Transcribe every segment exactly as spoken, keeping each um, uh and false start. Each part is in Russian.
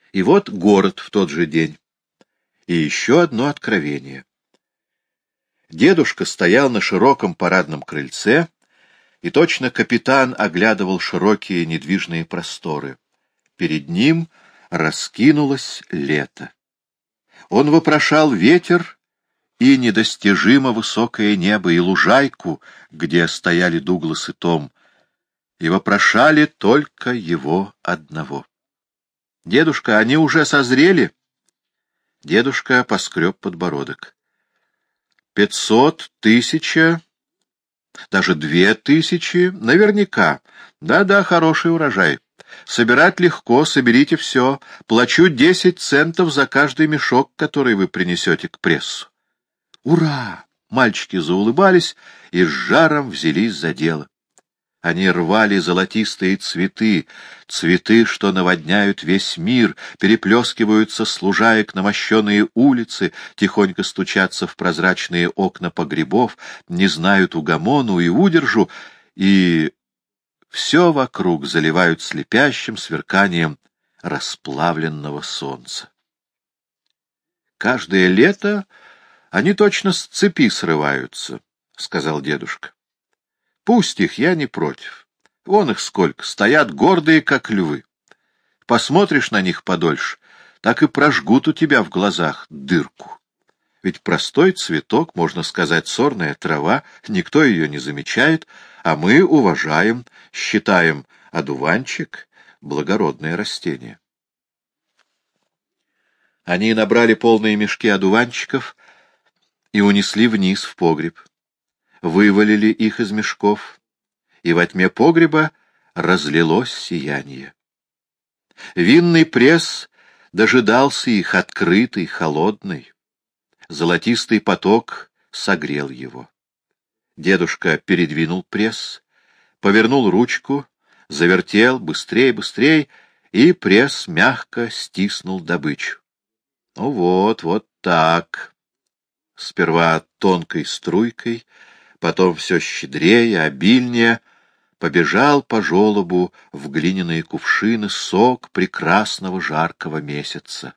И вот город в тот же день. И еще одно откровение. Дедушка стоял на широком парадном крыльце, и точно капитан оглядывал широкие недвижные просторы. Перед ним раскинулось лето. Он вопрошал ветер и недостижимо высокое небо, и лужайку, где стояли Дуглас и Том, и вопрошали только его одного. «Дедушка, они уже созрели?» Дедушка поскреб подбородок. «Пятьсот, тысяча, даже две тысячи, наверняка. Да-да, хороший урожай. Собирать легко, соберите все. Плачу десять центов за каждый мешок, который вы принесете к прессу». «Ура!» Мальчики заулыбались и с жаром взялись за дело. Они рвали золотистые цветы, цветы, что наводняют весь мир, переплескиваются с лужаек на мощеные улицы, тихонько стучатся в прозрачные окна погребов, не знают угомону и удержу, и все вокруг заливают слепящим сверканием расплавленного солнца. «Каждое лето они точно с цепи срываются», — сказал дедушка. «Пусть их, я не против. Вон их сколько, стоят гордые, как львы. Посмотришь на них подольше, так и прожгут у тебя в глазах дырку. Ведь простой цветок, можно сказать, сорная трава, никто ее не замечает, а мы уважаем, считаем одуванчик благородное растение». Они набрали полные мешки одуванчиков и унесли вниз в погреб. Вывалили их из мешков, и во тьме погреба разлилось сияние. Винный пресс дожидался их, открытый, холодный. Золотистый поток согрел его. Дедушка передвинул пресс, повернул ручку, завертел быстрее, быстрее, и пресс мягко стиснул добычу. Ну вот, вот так. Сперва тонкой струйкой, потом все щедрее, обильнее, побежал по желобу в глиняные кувшины сок прекрасного жаркого месяца.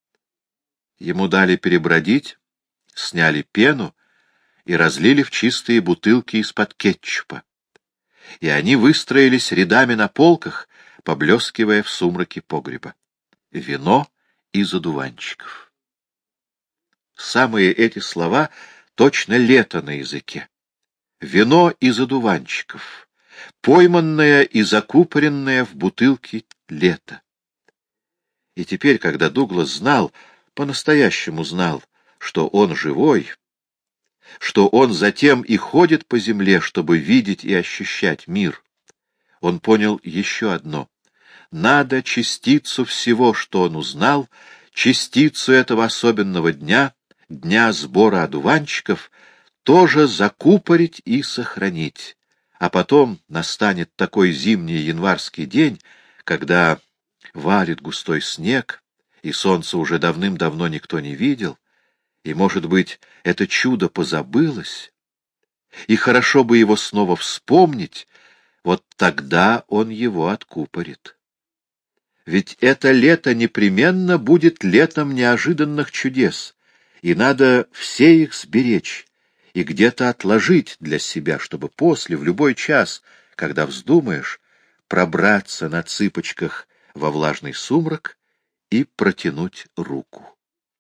Ему дали перебродить, сняли пену и разлили в чистые бутылки из-под кетчупа. И они выстроились рядами на полках, поблескивая в сумраке погреба. Вино из одуванчиков. Самые эти слова точно лето на языке. Вино из одуванчиков, пойманное и закупоренное в бутылке лето. И теперь, когда Дуглас знал, по-настоящему знал, что он живой, что он затем и ходит по земле, чтобы видеть и ощущать мир, он понял еще одно. Надо частицу всего, что он узнал, частицу этого особенного дня, дня сбора одуванчиков, тоже закупорить и сохранить. А потом настанет такой зимний январский день, когда валит густой снег, и солнце уже давным-давно никто не видел, и, может быть, это чудо позабылось, и хорошо бы его снова вспомнить, вот тогда он его откупорит. Ведь это лето непременно будет летом неожиданных чудес, и надо все их сберечь и где-то отложить для себя, чтобы после, в любой час, когда вздумаешь, пробраться на цыпочках во влажный сумрак и протянуть руку.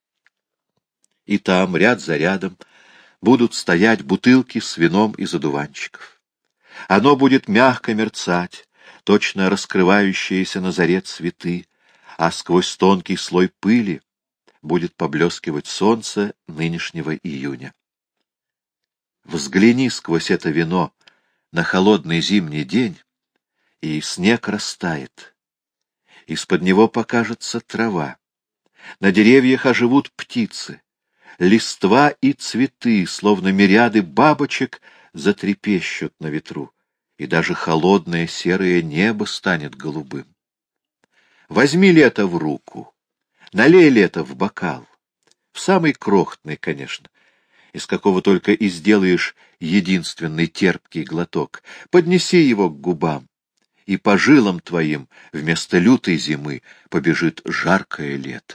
И там, ряд за рядом, будут стоять бутылки с вином из одуванчиков. Оно будет мягко мерцать, точно раскрывающиеся на заре цветы, а сквозь тонкий слой пыли будет поблескивать солнце нынешнего июня. Взгляни сквозь это вино на холодный зимний день, и снег растает. Из-под него покажется трава. На деревьях оживут птицы. Листва и цветы, словно мириады бабочек, затрепещут на ветру, и даже холодное серое небо станет голубым. Возьми лето в руку, налей лето в бокал, в самый крохотный, конечно, из какого только и сделаешь единственный терпкий глоток, поднеси его к губам и по жилам твоим вместо лютой зимы побежит жаркое лето.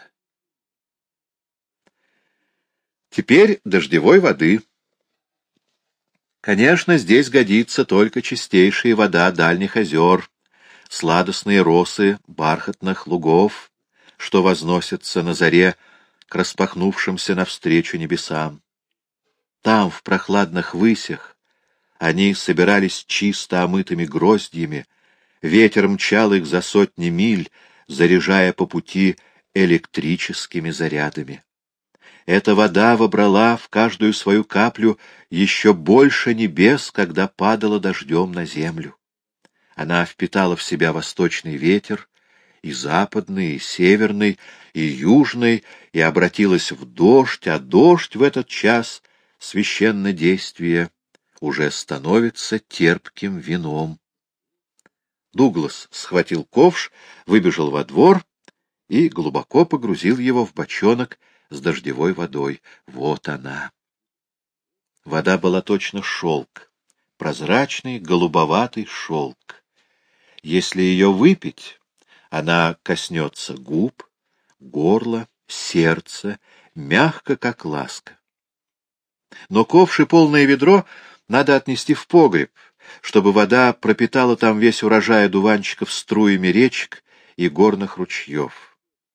Теперь дождевой воды. Конечно, здесь годится только чистейшая вода дальних озер, сладостные росы бархатных лугов, что возносятся на заре к распахнувшимся навстречу небесам. Там, в прохладных высях, они собирались чисто омытыми гроздьями, ветер мчал их за сотни миль, заряжая по пути электрическими зарядами. Эта вода вобрала в каждую свою каплю еще больше небес, когда падала дождем на землю. Она впитала в себя восточный ветер, и западный, и северный, и южный, и обратилась в дождь, а дождь в этот час священнодействия уже становится терпким вином. Дуглас схватил ковш, выбежал во двор и глубоко погрузил его в бочонок с дождевой водой. Вот она. Вода была точно шелк, прозрачный голубоватый шелк. Если ее выпить, она коснется губ, горла, сердца, мягко, как ласка. Но ковш и полное ведро надо отнести в погреб, чтобы вода пропитала там весь урожай одуванчиков струями речек и горных ручьев.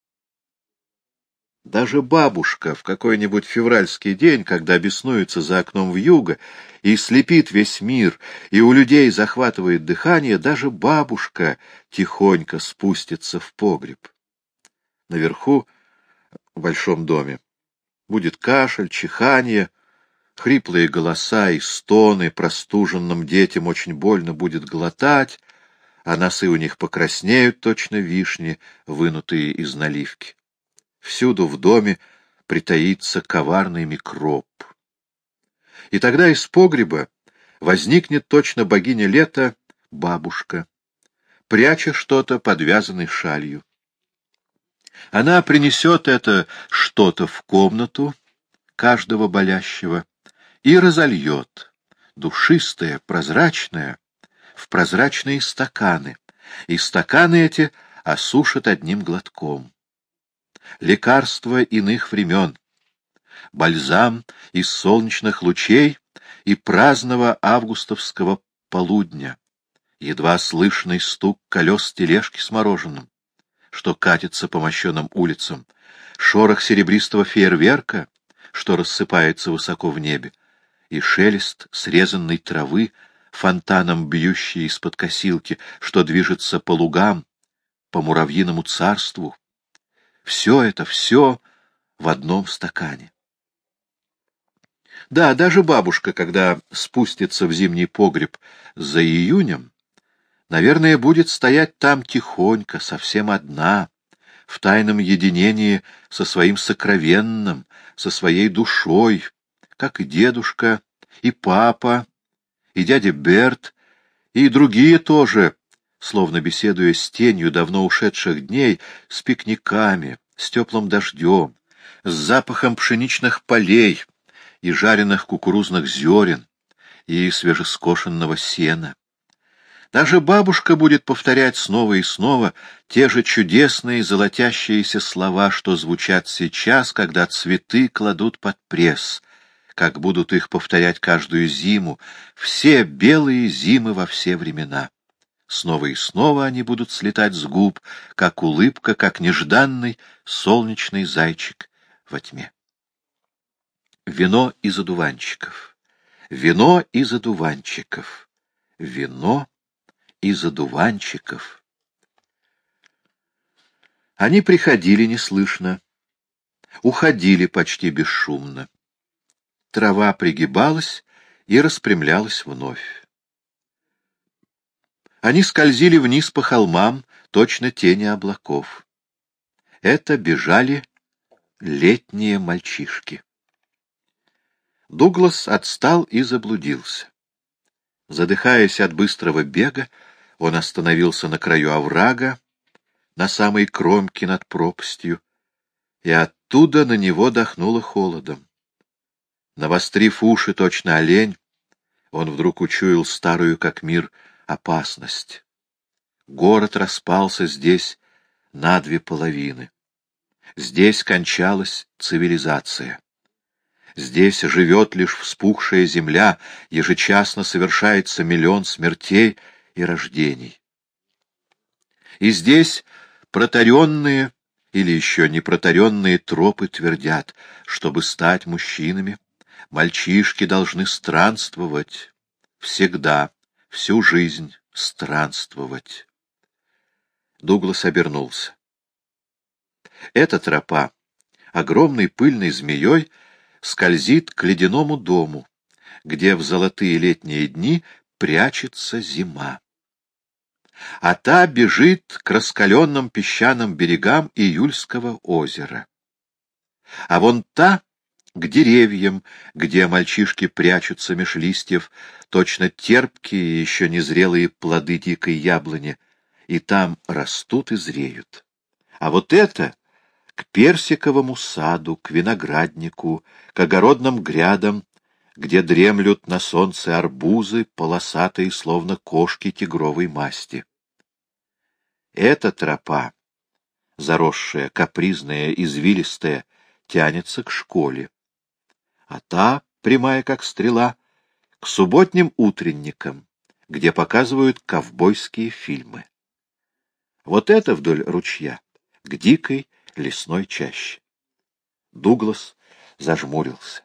Даже бабушка в какой-нибудь февральский день, когда беснуется за окном вьюга и слепит весь мир, и у людей захватывает дыхание, даже бабушка тихонько спустится в погреб. Наверху, в большом доме, будет кашель, чиханье, хриплые голоса и стоны, простуженным детям очень больно будет глотать, а носы у них покраснеют, точно вишни, вынутые из наливки. Всюду в доме притаится коварный микроб. И тогда из погреба возникнет точно богиня лета бабушка, пряча что-то под вязаной шалью. Она принесет это что-то в комнату каждого болящего и разольет, душистое, прозрачное, в прозрачные стаканы, и стаканы эти осушат одним глотком. Лекарство иных времен, бальзам из солнечных лучей и праздного августовского полудня, едва слышный стук колес тележки с мороженым, что катится по мощеным улицам, шорох серебристого фейерверка, что рассыпается высоко в небе, и шелест срезанной травы, фонтаном бьющей из-под косилки, что движется по лугам, по муравьиному царству. Все это, все в одном стакане. Да, даже бабушка, когда спустится в зимний погреб за июнем, наверное, будет стоять там тихонько, совсем одна, в тайном единении со своим сокровенным, со своей душой, как и дедушка, и папа, и дядя Берт, и другие тоже, словно беседуя с тенью давно ушедших дней, с пикниками, с теплым дождем, с запахом пшеничных полей и жареных кукурузных зерен и свежескошенного сена. Даже бабушка будет повторять снова и снова те же чудесные золотящиеся слова, что звучат сейчас, когда цветы кладут под пресс, как будут их повторять каждую зиму, все белые зимы во все времена. Снова и снова они будут слетать с губ, как улыбка, как нежданный солнечный зайчик во тьме. Вино из одуванчиков, вино из одуванчиков, вино из одуванчиков. Они приходили неслышно, уходили почти бесшумно. Трава пригибалась и распрямлялась вновь. Они скользили вниз по холмам, точно тени облаков. Это бежали летние мальчишки. Дуглас отстал и заблудился. Задыхаясь от быстрого бега, он остановился на краю оврага, на самой кромке над пропастью, и оттуда на него дохнуло холодом. Навострив уши, точно олень, он вдруг учуял старую, как мир, опасность. Город распался здесь на две половины. Здесь кончалась цивилизация. Здесь живет лишь вспухшая земля, ежечасно совершается миллион смертей и рождений. И здесь протаренные или еще не протаренные тропы твердят, чтобы стать мужчинами, мальчишки должны странствовать, всегда, всю жизнь странствовать. Дуглас обернулся. Эта тропа, огромной пыльной змеей, скользит к ледяному дому, где в золотые летние дни прячется зима. А та бежит к раскаленным песчаным берегам Июльского озера. А вон та — к деревьям, где мальчишки прячутся меж листьев, точно терпкие, еще незрелые плоды дикой яблони, и там растут и зреют. А вот это — к персиковому саду, к винограднику, к огородным грядам, где дремлют на солнце арбузы, полосатые, словно кошки тигровой масти. Эта тропа, заросшая, капризная, извилистая, тянется к школе, а та, прямая как стрела, к субботним утренникам, где показывают ковбойские фильмы. Вот это вдоль ручья, к дикой лесной чаще. Дуглас зажмурился.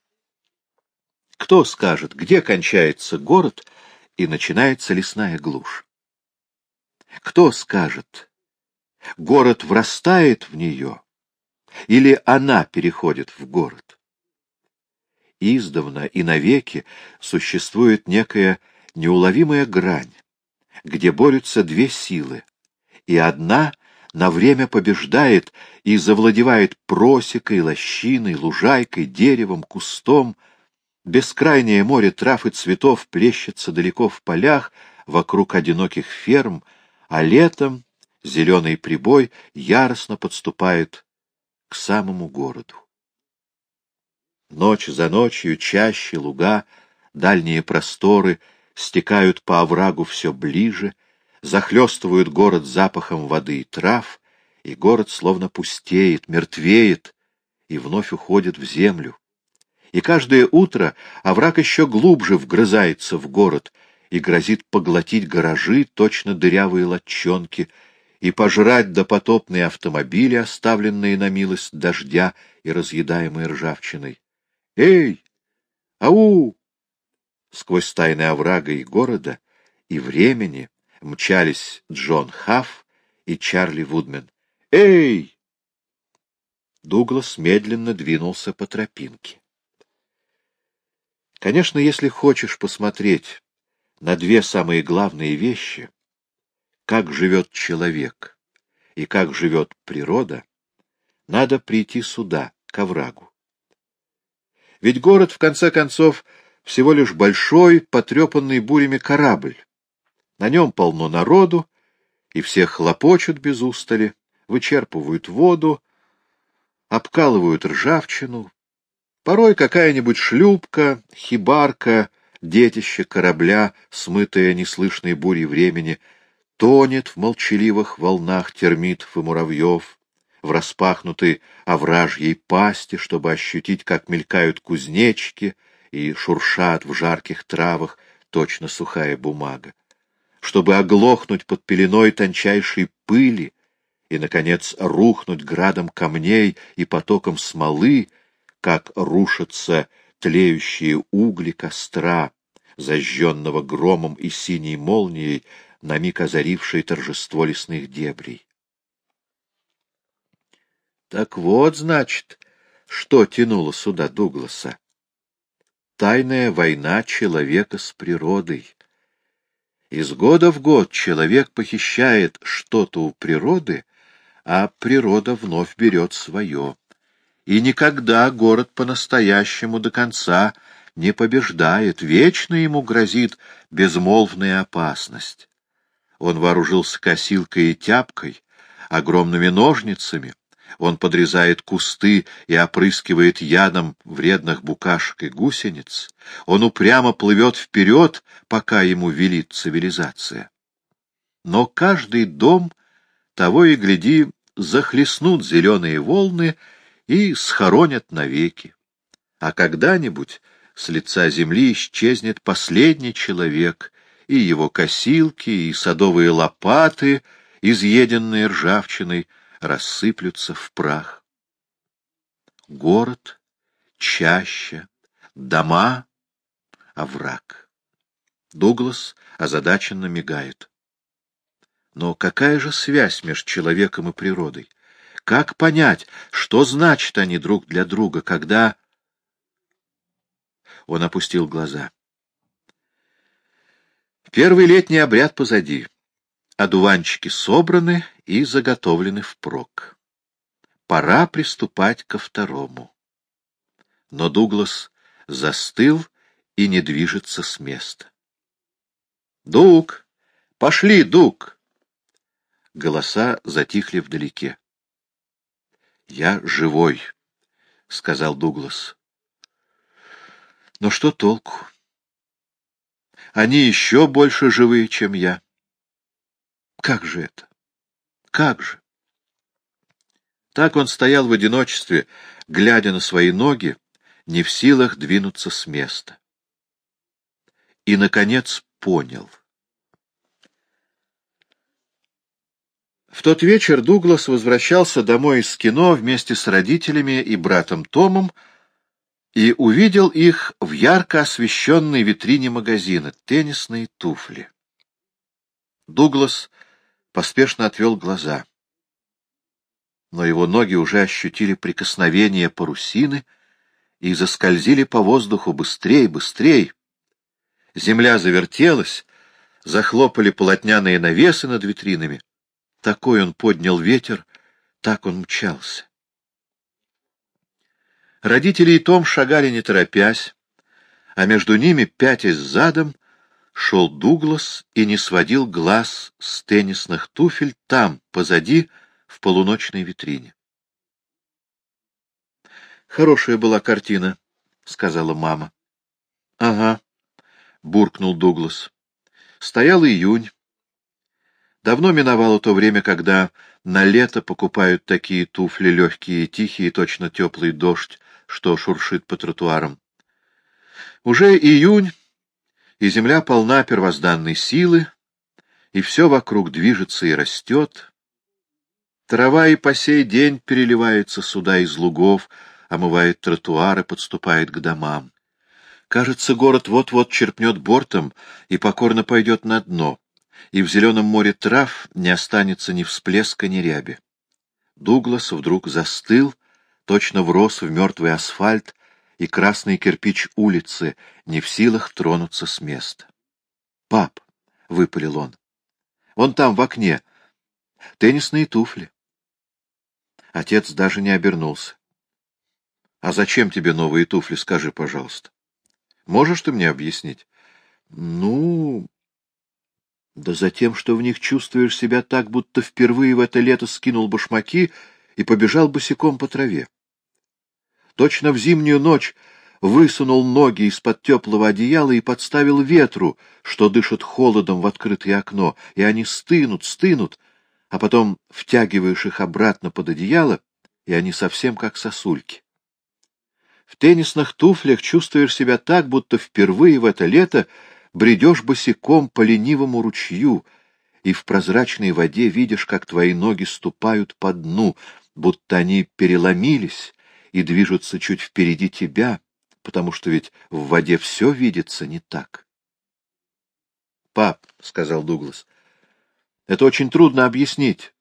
Кто скажет, где кончается город и начинается лесная глушь? Кто скажет, город врастает в нее, или она переходит в город? Издавна и навеки существует некая неуловимая грань, где борются две силы, и одна на время побеждает и завладевает просекой, лощиной, лужайкой, деревом, кустом. Бескрайнее море трав и цветов плещется далеко в полях, вокруг одиноких ферм, а летом зеленый прибой яростно подступает к самому городу. Ночь за ночью чаще луга, дальние просторы стекают по оврагу все ближе, захлестывают город запахом воды и трав, и город словно пустеет, мертвеет и вновь уходит в землю. И каждое утро овраг еще глубже вгрызается в город и грозит поглотить гаражи, точно дырявые лодчонки, и пожрать допотопные автомобили, оставленные на милость дождя и разъедаемые ржавчиной. «Эй! Ау!» Сквозь тайны оврага и города, и времени мчались Джон Хафф и Чарли Вудмен. «Эй!» Дуглас медленно двинулся по тропинке. Конечно, если хочешь посмотреть на две самые главные вещи, как живет человек и как живет природа, надо прийти сюда, к оврагу. Ведь город, в конце концов, всего лишь большой, потрепанный бурями корабль. На нем полно народу, и все хлопочут без устали, вычерпывают воду, обкалывают ржавчину. Порой какая-нибудь шлюпка, хибарка, детище корабля, смытое неслышной бурей времени, тонет в молчаливых волнах термитов и муравьев, в распахнутой овражьей пасти, чтобы ощутить, как мелькают кузнечики и шуршат в жарких травах точно сухая бумага, чтобы оглохнуть под пеленой тончайшей пыли и, наконец, рухнуть градом камней и потоком смолы, как рушатся тлеющие угли костра, зажженного громом и синей молнией, на миг озарившей торжество лесных дебрей. Так вот, значит, что тянуло сюда Дугласа. Тайная война человека с природой. Из года в год человек похищает что-то у природы, а природа вновь берет свое. И никогда город по-настоящему до конца не побеждает, вечно ему грозит безмолвная опасность. Он вооружился косилкой и тяпкой, огромными ножницами, он подрезает кусты и опрыскивает ядом вредных букашек и гусениц, он упрямо плывет вперед, пока ему велит цивилизация. но каждый дом, того и гляди, захлестнут зеленые волны и схоронят навеки. А когда-нибудь с лица земли исчезнет последний человек, и его косилки, и садовые лопаты, изъеденные ржавчиной, рассыплются в прах. Город, чаща, дома, овраг. Дуглас озадаченно мигает. Но какая же связь между человеком и природой? Как понять, что значат они друг для друга, когда... Он опустил глаза. Первый летний обряд позади. Одуванчики собраны и заготовлены впрок. Пора приступать ко второму. Но Дуглас застыл и не движется с места. «Дуг! Пошли, Дуг!» Голоса затихли вдалеке. «Я живой», — сказал Дуглас. «Но что толку? Они еще больше живые, чем я. Как же это? Как же?» Так он стоял в одиночестве, глядя на свои ноги, не в силах двинуться с места. И, наконец, понял. В тот вечер Дуглас возвращался домой из кино вместе с родителями и братом Томом и увидел их в ярко освещенной витрине магазина «Теннисные туфли». Дуглас поспешно отвел глаза. Но его ноги уже ощутили прикосновение парусины и заскользили по воздуху быстрей, быстрей. Земля завертелась, захлопали полотняные навесы над витринами. Такой он поднял ветер, так он мчался. Родители и Том шагали не торопясь, а между ними, пятясь задом, шел Дуглас и не сводил глаз с теннисных туфель там, позади, в полуночной витрине. «Хорошая была картина», — сказала мама. «Ага», — буркнул Дуглас. Стоял июнь. Давно миновало то время, когда на лето покупают такие туфли легкие и тихие, точно теплый дождь, что шуршит по тротуарам. Уже июнь, и земля полна первозданной силы, и все вокруг движется и растет. Трава и по сей день переливается сюда из лугов, омывает тротуары, подступает к домам. Кажется, город вот-вот черпнет бортом и покорно пойдет на дно, и в зеленом море трав не останется ни всплеска, ни ряби. Дуглас вдруг застыл, точно врос в мертвый асфальт и красный кирпич улицы, не в силах тронуться с места. — Пап, — выпалил он, — вон там в окне теннисные туфли. Отец даже не обернулся. — А зачем тебе новые туфли, скажи, пожалуйста? Можешь ты мне объяснить? — Ну... Да за тем, что в них чувствуешь себя так, будто впервые в это лето скинул башмаки и побежал босиком по траве. Точно в зимнюю ночь высунул ноги из-под теплого одеяла и подставил ветру, что дышит холодом в открытое окно, и они стынут, стынут, а потом втягиваешь их обратно под одеяло, и они совсем как сосульки. В теннисных туфлях чувствуешь себя так, будто впервые в это лето бредешь босиком по ленивому ручью, и в прозрачной воде видишь, как твои ноги ступают по дну, будто они переломились и движутся чуть впереди тебя, потому что ведь в воде все видится не так. — Пап, — сказал Дуглас, — это очень трудно объяснить.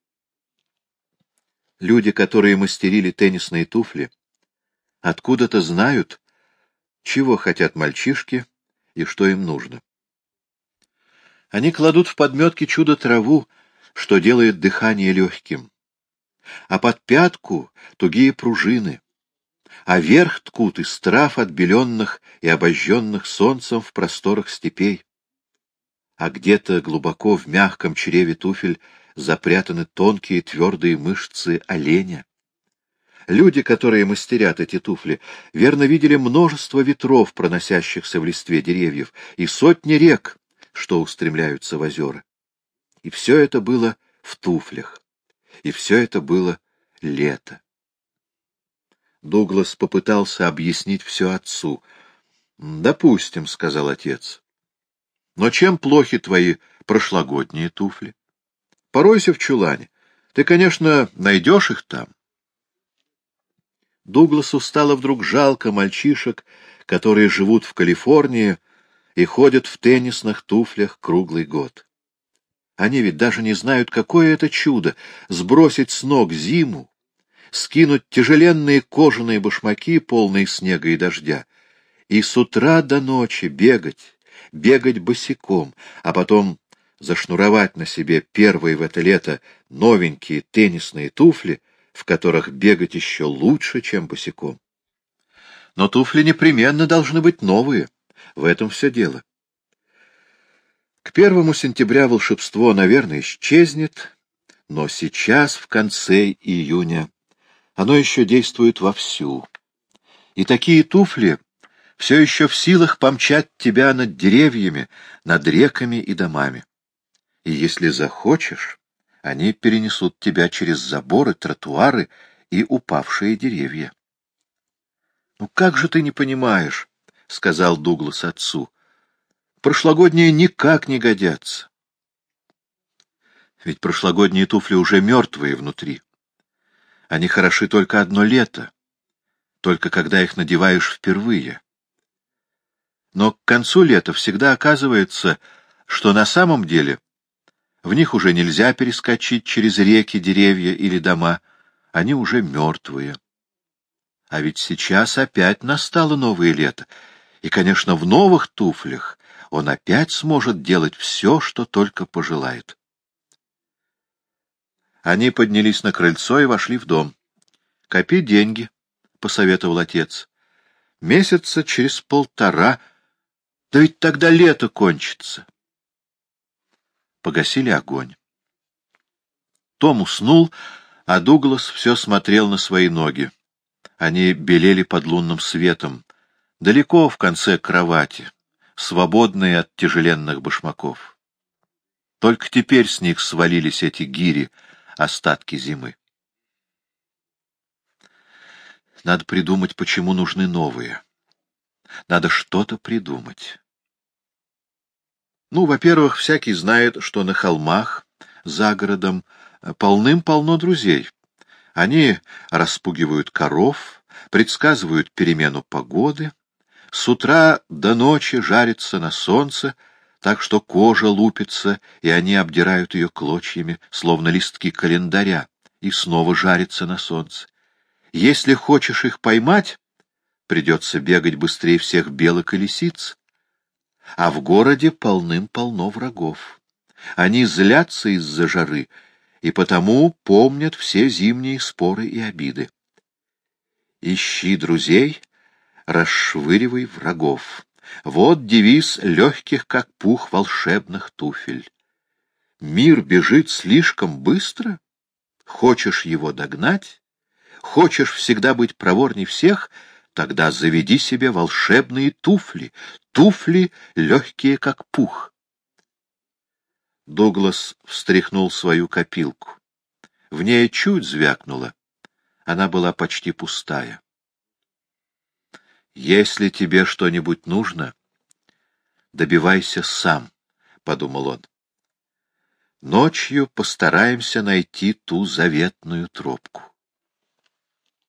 Люди, которые мастерили теннисные туфли, откуда-то знают, чего хотят мальчишки и что им нужно. Они кладут в подметки чудо-траву, что делает дыхание легким, а под пятку тугие пружины, а верх ткут из трав, отбеленных и обожженных солнцем в просторах степей. А где-то глубоко в мягком чреве туфель запрятаны тонкие твердые мышцы оленя. Люди, которые мастерят эти туфли, верно видели множество ветров, проносящихся в листве деревьев, и сотни рек, что устремляются в озера. И все это было в туфлях. И все это было лето. Дуглас попытался объяснить все отцу. «Допустим», — сказал отец. «Но чем плохи твои прошлогодние туфли? Поройся в чулане. Ты, конечно, найдешь их там». Дугласу стало вдруг жалко мальчишек, которые живут в Калифорнии и ходят в теннисных туфлях круглый год. Они ведь даже не знают, какое это чудо — сбросить с ног зиму, скинуть тяжеленные кожаные башмаки, полные снега и дождя, и с утра до ночи бегать, бегать босиком, а потом зашнуровать на себе первые в это лето новенькие теннисные туфли, в которых бегать еще лучше, чем босиком. Но туфли непременно должны быть новые, в этом все дело. К первому сентября волшебство, наверное, исчезнет, но сейчас, в конце июня, оно еще действует вовсю. И такие туфли все еще в силах помчать тебя над деревьями, над реками и домами. И если захочешь, они перенесут тебя через заборы, тротуары и упавшие деревья. — Ну как же ты не понимаешь, — сказал Дуглас отцу, — прошлогодние никак не годятся. Ведь прошлогодние туфли уже мертвые внутри. Они хороши только одно лето, только когда их надеваешь впервые. Но к концу лета всегда оказывается, что на самом деле в них уже нельзя перескочить через реки, деревья или дома, они уже мертвые. А ведь сейчас опять настало новое лето, и, конечно, в новых туфлях он опять сможет делать все, что только пожелает. Они поднялись на крыльцо и вошли в дом. — Копи деньги, — посоветовал отец. — Месяца через полтора, да ведь тогда лето кончится. Погасили огонь. Том уснул, а Дуглас все смотрел на свои ноги. Они белели под лунным светом, далеко в конце кровати, свободные от тяжеленных башмаков. Только теперь с них свалились эти гири, остатки зимы. Надо придумать, почему нужны новые. Надо что-то придумать. Ну, во-первых, всякий знает, что на холмах, за городом, полным-полно друзей. Они распугивают коров, предсказывают перемену погоды, с утра до ночи жарятся на солнце, так что кожа лупится, и они обдирают ее клочьями, словно листки календаря, и снова жарятся на солнце. Если хочешь их поймать, придется бегать быстрее всех белок и лисиц. А в городе полным-полно врагов. Они злятся из-за жары, и потому помнят все зимние споры и обиды. Ищи друзей, расшвыривай врагов. Вот девиз легких, как пух, волшебных туфель. Мир бежит слишком быстро? Хочешь его догнать? Хочешь всегда быть проворней всех? Тогда заведи себе волшебные туфли, туфли легкие, как пух. Дуглас встряхнул свою копилку. В ней чуть звякнуло. Она была почти пустая. «Если тебе что-нибудь нужно, добивайся сам», — подумал он. «Ночью постараемся найти ту заветную тропку».